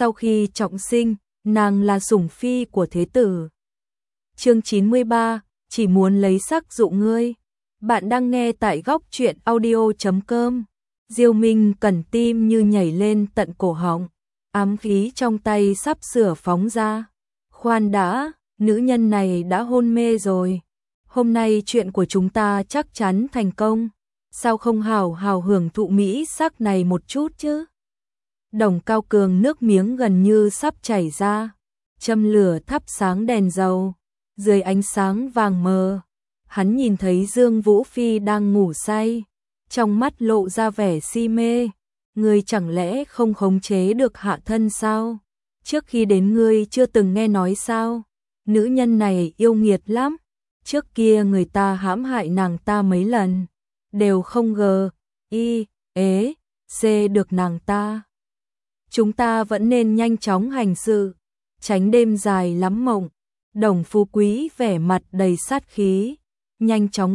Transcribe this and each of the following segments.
Sau khi trọng sinh, nàng là sủng phi của thế tử. Chương 93, chỉ muốn lấy sắc dụ ngươi. Bạn đang nghe tại góc truyện audio.com. Diêu Minh Cẩn tim như nhảy lên tận cổ họng, ám khí trong tay sắp sửa phóng ra. Khoan đã, nữ nhân này đã hôn mê rồi. Hôm nay chuyện của chúng ta chắc chắn thành công. Sao không hào hào hưởng thụ mỹ sắc này một chút chứ? Đồng Cao Cường nước miếng gần như sắp chảy ra, châm lửa thắp sáng đèn dầu. Dưới ánh sáng vàng mờ, hắn nhìn thấy Dương Vũ Phi đang ngủ say, trong mắt lộ ra vẻ si mê. Ngươi chẳng lẽ không khống chế được hạ thân sao? Trước khi đến ngươi chưa từng nghe nói sao? Nữ nhân này yêu nghiệt lắm. Trước kia người ta hãm hại nàng ta mấy lần, đều không được nàng ta. Chúng ta vẫn nên nhanh chóng hành sự, tránh đêm dài lắm mộng. Đồng Phú Quý vẻ mặt đầy sát khí, nhanh chóng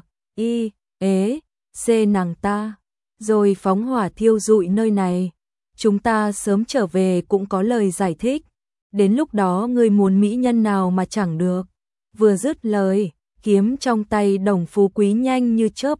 nàng ta, rồi phóng hỏa thiêu rụi nơi này. Chúng ta sớm trở về cũng có lời giải thích. Đến lúc đó ngươi muốn mỹ nhân nào mà chẳng được. Vừa dứt lời, kiếm trong tay Đồng Phú Quý nhanh như chớp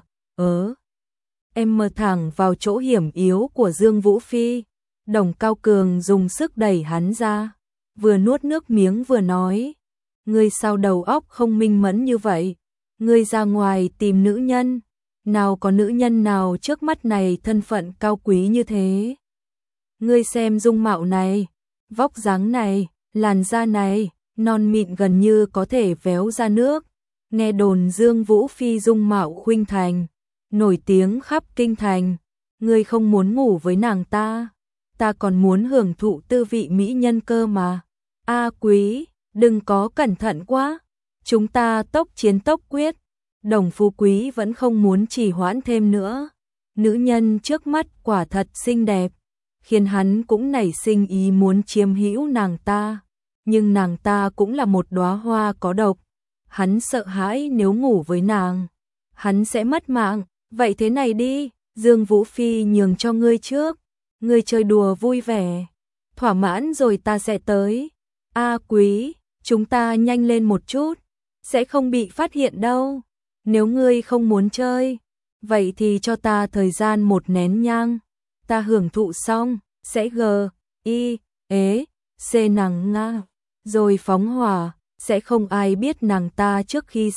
mờ thẳng vào chỗ hiểm yếu của Dương Vũ Phi. Đồng Cao Cường dùng sức đẩy hắn ra, vừa nuốt nước miếng vừa nói: ngươi sao đầu óc không minh mẫn như vậy? Ngươi ra ngoài tìm nữ nhân, nào có nữ nhân nào trước mắt này thân phận cao quý như thế. Ngươi xem dung mạo này, vóc dáng này, làn da này, non mịn gần như có thể véo ra nước. Nghe đồn Dương Vũ Phi dung mạo khuynh thành, nổi tiếng khắp kinh thành. Ngươi không muốn ngủ với nàng ta, ta còn muốn hưởng thụ tư vị mỹ nhân cơ mà. Quý, đừng có cẩn thận quá, chúng ta tốc chiến tốc quyết. Đồng Phú Quý vẫn không muốn trì hoãn thêm nữa. Nữ nhân trước mắt quả thật xinh đẹp, khiến hắn cũng nảy sinh ý muốn chiếm hữu nàng ta. Nhưng nàng ta cũng là một đóa hoa có độc. Hắn sợ hãi nếu ngủ với nàng, hắn sẽ mất mạng. Vậy thế này đi, Dương Vũ Phi nhường cho ngươi trước. Ngươi chơi đùa vui vẻ, thỏa mãn rồi ta sẽ tới. Quý, chúng ta nhanh lên một chút, sẽ không bị phát hiện đâu. Nếu ngươi không muốn chơi, vậy thì cho ta thời gian 1 nén nhang. Ta hưởng thụ xong, sẽ nàng nga, rồi phóng hỏa, sẽ không ai biết nàng ta trước khi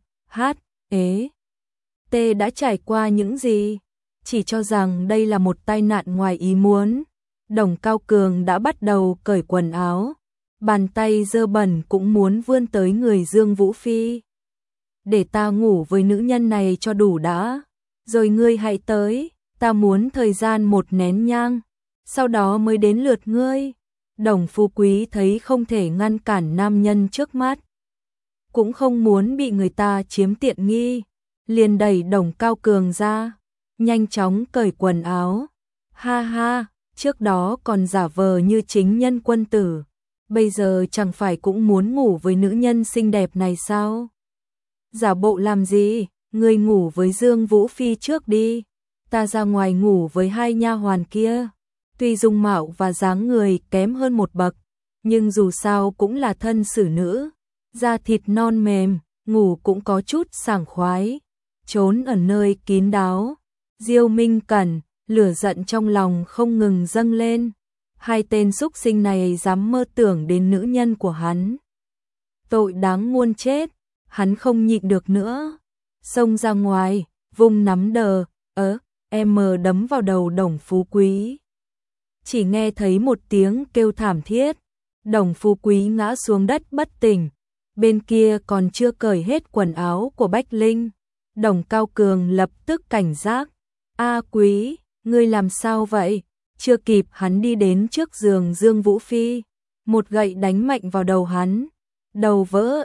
đã trải qua những gì. Chỉ cho rằng đây là một tai nạn ngoài ý muốn. Đồng Cao Cường đã bắt đầu cởi quần áo, bàn tay dơ bẩn cũng muốn vươn tới người Dương Vũ Phi. Để ta ngủ với nữ nhân này cho đủ đã, rồi ngươi hãy tới, ta muốn thời gian 1 nén nhang, sau đó mới đến lượt ngươi. Đồng Phú Quý thấy không thể ngăn cản nam nhân trước mắt, cũng không muốn bị người ta chiếm tiện nghi, liền đẩy Đồng Cao Cường ra, nhanh chóng cởi quần áo. Trước đó còn giả vờ như chính nhân quân tử, bây giờ chẳng phải cũng muốn ngủ với nữ nhân xinh đẹp này sao? Giả bộ làm gì? Ngươi ngủ với Dương Vũ Phi trước đi, ta ra ngoài ngủ với 2 nha hoàn kia. Tuy dung mạo và dáng người kém hơn một bậc, nhưng dù sao cũng là thân xử nữ, da thịt non mềm, ngủ cũng có chút sảng khoái. Trốn ở nơi kín đáo, Diêu Minh Cẩn, lửa giận trong lòng không ngừng dâng lên. 2 tên súc sinh này dám mơ tưởng đến nữ nhân của hắn, tội đáng muôn chết. Hắn không nhịn được nữa, xông ra ngoài, vung nắm đấm vào đầu Đồng Phú Quý. Chỉ nghe thấy một tiếng kêu thảm thiết, Đồng Phú Quý ngã xuống đất bất tỉnh. Bên kia còn chưa cởi hết quần áo của Bách Linh. Đồng Cao Cường lập tức cảnh giác: Quý, ngươi làm sao vậy? Chưa kịp hắn đi đến trước giường Dương Vũ Phi, một gậy đánh mạnh vào đầu hắn, đầu vỡ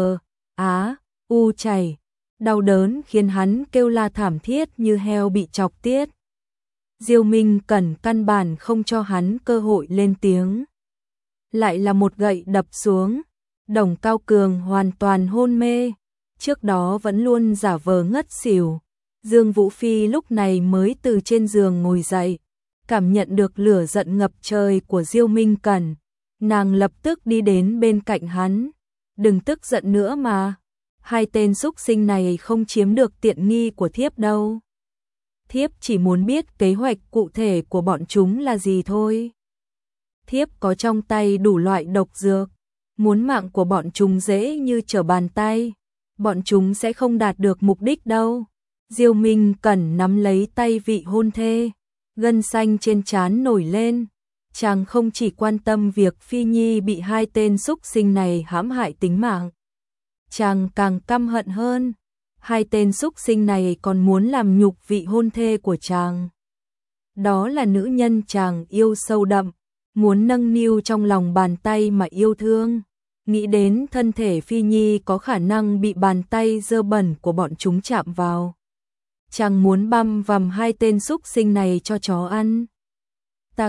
chảy, đau đớn khiến hắn kêu la thảm thiết như heo bị chọc tiết. Diêu Minh Cẩn căn bản không cho hắn cơ hội lên tiếng, lại là một gậy đập xuống. Đồng Cao Cường hoàn toàn hôn mê, trước đó vẫn luôn giả vờ ngất xỉu. Dương Vũ Phi lúc này mới từ trên giường ngồi dậy, cảm nhận được lửa giận ngập trời của Diêu Minh Cẩn, nàng lập tức đi đến bên cạnh hắn. Đừng tức giận nữa mà, hai tên súc sinh này không chiếm được tiện nghi của thiếp đâu. Thiếp chỉ muốn biết kế hoạch cụ thể của bọn chúng là gì thôi. Thiếp có trong tay đủ loại độc dược, muốn mạng của bọn chúng dễ như trở bàn tay, bọn chúng sẽ không đạt được mục đích đâu. Diêu Minh Cẩn nắm lấy tay vị hôn thê, gân xanh trên trán nổi lên. Chàng không chỉ quan tâm việc Phi Nhi bị hai tên súc sinh này hãm hại tính mạng, chàng càng căm hận hơn, hai tên súc sinh này còn muốn làm nhục vị hôn thê của chàng. Đó là nữ nhân chàng yêu sâu đậm, muốn nâng niu trong lòng bàn tay mà yêu thương. Nghĩ đến thân thể Phi Nhi có khả năng bị bàn tay dơ bẩn của bọn chúng chạm vào, chàng muốn băm vằm hai tên súc sinh này cho chó ăn. Ta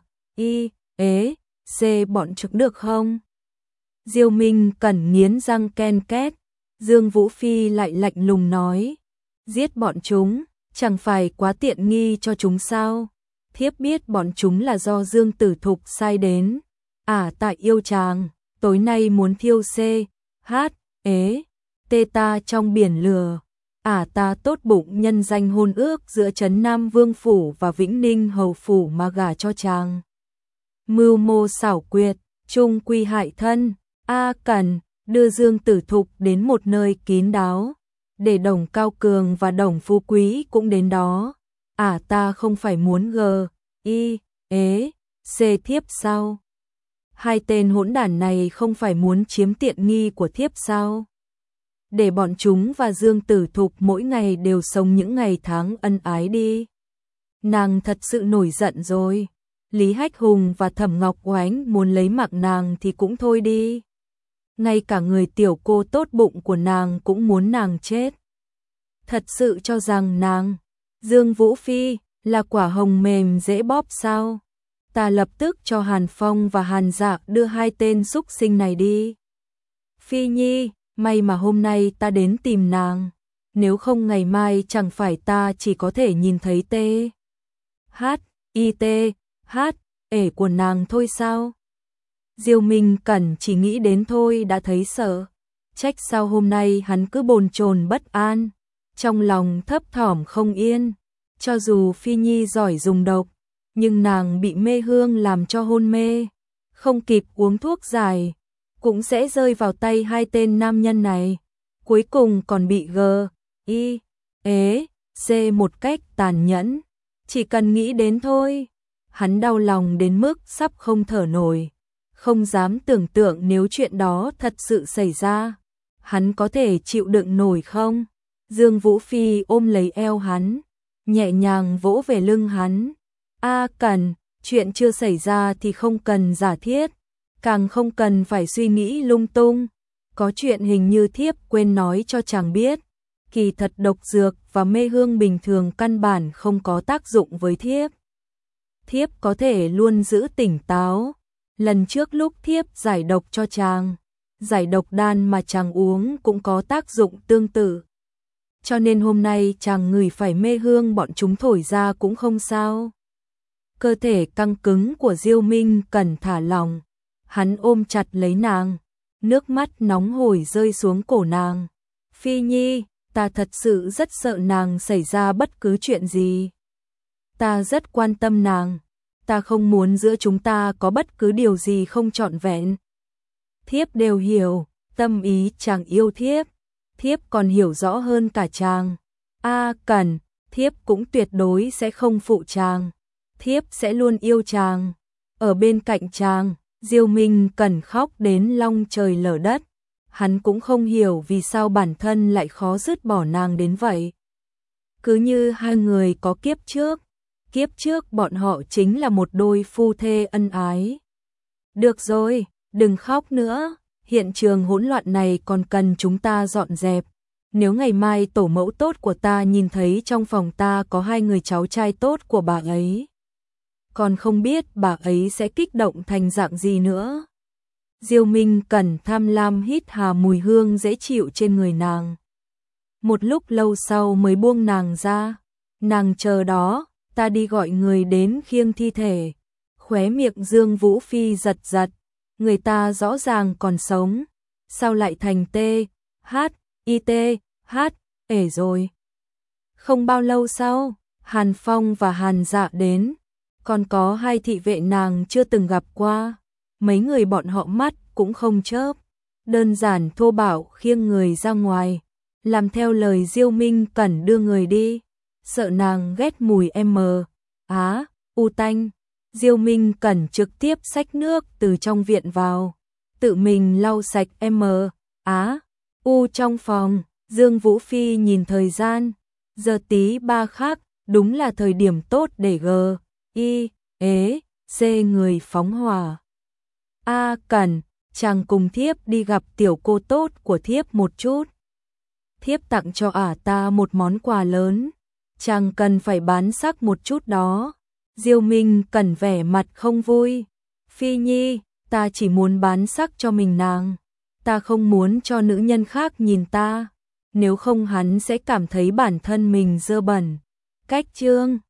bọn chúng được không? Diêu Minh Cẩn nghiến răng ken két. Dương Vũ Phi lại lạnh lùng nói, giết bọn chúng, chẳng phải quá tiện nghi cho chúng sao? Thiếp biết bọn chúng là do Dương Tử Thục sai đến. Ta yêu chàng, tối nay muốn thiêu ta trong biển lửa. Ta tốt bụng nhân danh hôn ước giữa Trấn Nam Vương Phủ và Vĩnh Ninh Hầu Phủ mà gả cho chàng. Mưu mô xảo quyệt, chung quy hại thân. Cần đưa Dương Tử Thục đến một nơi kín đáo, để Đồng Cao Cường và Đồng Phú Quý cũng đến đó. Ta không phải muốn thiếp sao? Hai tên hỗn đản này không phải muốn chiếm tiện nghi của thiếp sao? Để bọn chúng và Dương Tử Thục mỗi ngày đều sống những ngày tháng ân ái đi. Nàng thật sự nổi giận rồi. Lý Hách Hùng và Thẩm Ngọc Oánh muốn lấy mạng nàng thì cũng thôi đi. Ngay cả người tiểu cô tốt bụng của nàng cũng muốn nàng chết. Thật sự cho rằng nàng, Dương Vũ Phi, là quả hồng mềm dễ bóp sao? Ta lập tức cho Hàn Phong và Hàn Dạ đưa hai tên súc sinh này đi. Phi Nhi, may mà hôm nay ta đến tìm nàng, nếu không ngày mai chẳng phải ta chỉ có thể nhìn thấy của nàng thôi sao? Diêu Minh Cẩn chỉ nghĩ đến thôi đã thấy sợ, trách sao hôm nay hắn cứ bồn chồn bất an, trong lòng thấp thỏm không yên. Cho dù Phi Nhi giỏi dùng độc, nhưng nàng bị mê hương làm cho hôn mê, không kịp uống thuốc giải, cũng sẽ rơi vào tay hai tên nam nhân này, cuối cùng còn bị một cách tàn nhẫn. Chỉ cần nghĩ đến thôi, hắn đau lòng đến mức sắp không thở nổi, không dám tưởng tượng nếu chuyện đó thật sự xảy ra, hắn có thể chịu đựng nổi không? Dương Vũ Phi ôm lấy eo hắn, nhẹ nhàng vỗ về lưng hắn. Cần, chuyện chưa xảy ra thì không cần giả thiết, càng không cần phải suy nghĩ lung tung. Có chuyện hình như thiếp quên nói cho chàng biết, kỳ thật độc dược và mê hương bình thường căn bản không có tác dụng với thiếp. Thiếp có thể luôn giữ tỉnh táo. Lần trước lúc thiếp giải độc cho chàng, giải độc đan mà chàng uống cũng có tác dụng tương tự. Cho nên hôm nay chàng ngửi phải mê hương bọn chúng thổi ra cũng không sao. Cơ thể căng cứng của Diêu Minh Cẩn thả lỏng, hắn ôm chặt lấy nàng, nước mắt nóng hổi rơi xuống cổ nàng. Phi Nhi, ta thật sự rất sợ nàng xảy ra bất cứ chuyện gì. Ta rất quan tâm nàng, ta không muốn giữa chúng ta có bất cứ điều gì không trọn vẹn. Thiếp đều hiểu, tâm ý chàng yêu thiếp, thiếp còn hiểu rõ hơn cả chàng. Cần, thiếp cũng tuyệt đối sẽ không phụ chàng, thiếp sẽ luôn yêu chàng, ở bên cạnh chàng. Diêu Minh Cẩn khóc đến long trời lở đất, hắn cũng không hiểu vì sao bản thân lại khó dứt bỏ nàng đến vậy. Cứ như hai người có kiếp trước bọn họ chính là một đôi phu thê ân ái. Được rồi, đừng khóc nữa, hiện trường hỗn loạn này còn cần chúng ta dọn dẹp. Nếu ngày mai tổ mẫu tốt của ta nhìn thấy trong phòng ta có hai người cháu trai tốt của bà ấy, còn không biết bà ấy sẽ kích động thành dạng gì nữa. Diêu Minh Cẩn tham lam hít hà mùi hương dễ chịu trên người nàng. Một lúc lâu sau mới buông nàng ra. Nàng chờ đó, ta đi gọi người đến khiêng thi thể. Khóe miệng Dương Vũ Phi giật giật, người ta rõ ràng còn sống, sao lại thành THIT rồi. Không bao lâu sau, Hàn Phong và Hàn Dạ đến, còn có hai thị vệ nàng chưa từng gặp qua, mấy người bọn họ mắt cũng không chớp, đơn giản thô bạo khiêng người ra ngoài, làm theo lời Diêu Minh Cẩn đưa người đi, sợ nàng ghét mùi u tanh. Diêu Minh Cẩn trực tiếp xách nước từ trong viện vào, tự mình lau sạch u trong phòng. Dương Vũ Phi nhìn thời gian, giờ tí 3 khác, đúng là thời điểm tốt để C người phóng hỏa. Cẩn, chàng cùng thiếp đi gặp tiểu cô tốt của thiếp một chút. Thiếp tặng cho ta một món quà lớn, chàng cần phải bán sắc một chút đó. Diêu Minh Cẩn vẻ mặt không vui. Phi Nhi, ta chỉ muốn bán sắc cho mình nàng, ta không muốn cho nữ nhân khác nhìn ta, nếu không hắn sẽ cảm thấy bản thân mình dơ bẩn. Cách chương